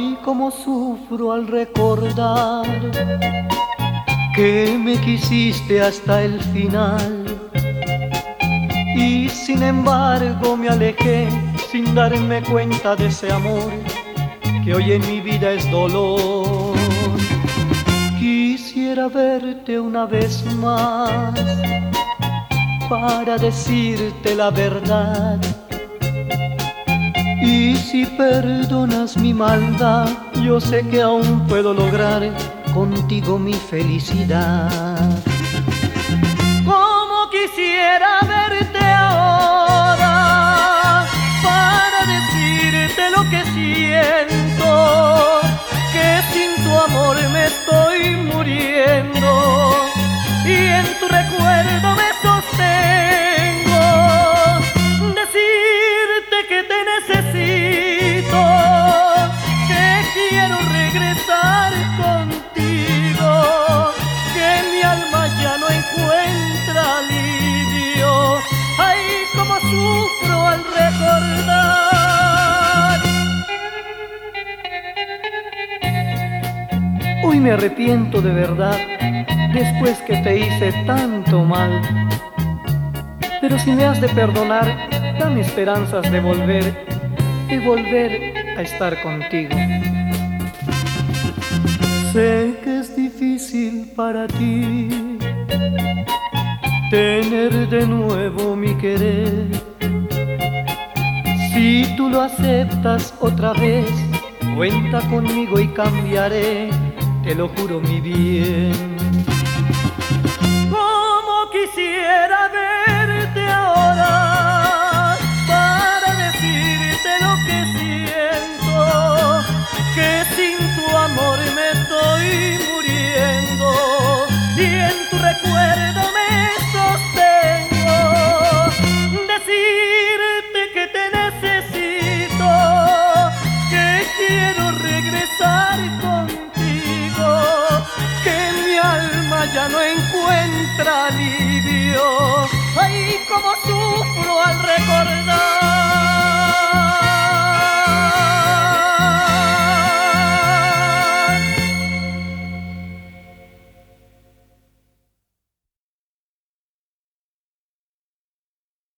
Ay, cómo sufro al recordar que me quisiste hasta el final. Y sin embargo me alejé sin darme cuenta de ese amor que hoy en mi vida es dolor. Quisiera verte una vez más para decirte la verdad. Y si perdonas mi maldad, yo sé que aún puedo lograr contigo mi felicidad. Como quisiera verte ahora para decirte lo que siento, que sin tu amor me estoy muriendo y en tu recuerdo me sostengo. Decirte que te necesito, que quiero regresar contigo, que mi alma ya no encuentra alivio. Ay, cómo sufro al recordar. Hoy me arrepiento de verdad, después que te hice tanto mal. Pero si me has de perdonar, dame esperanzas de volver a estar contigo. Sé que es difícil para ti tener de nuevo mi querer. Si tú lo aceptas otra vez, cuenta conmigo y cambiaré, te lo juro mi bien. Como quisiera ver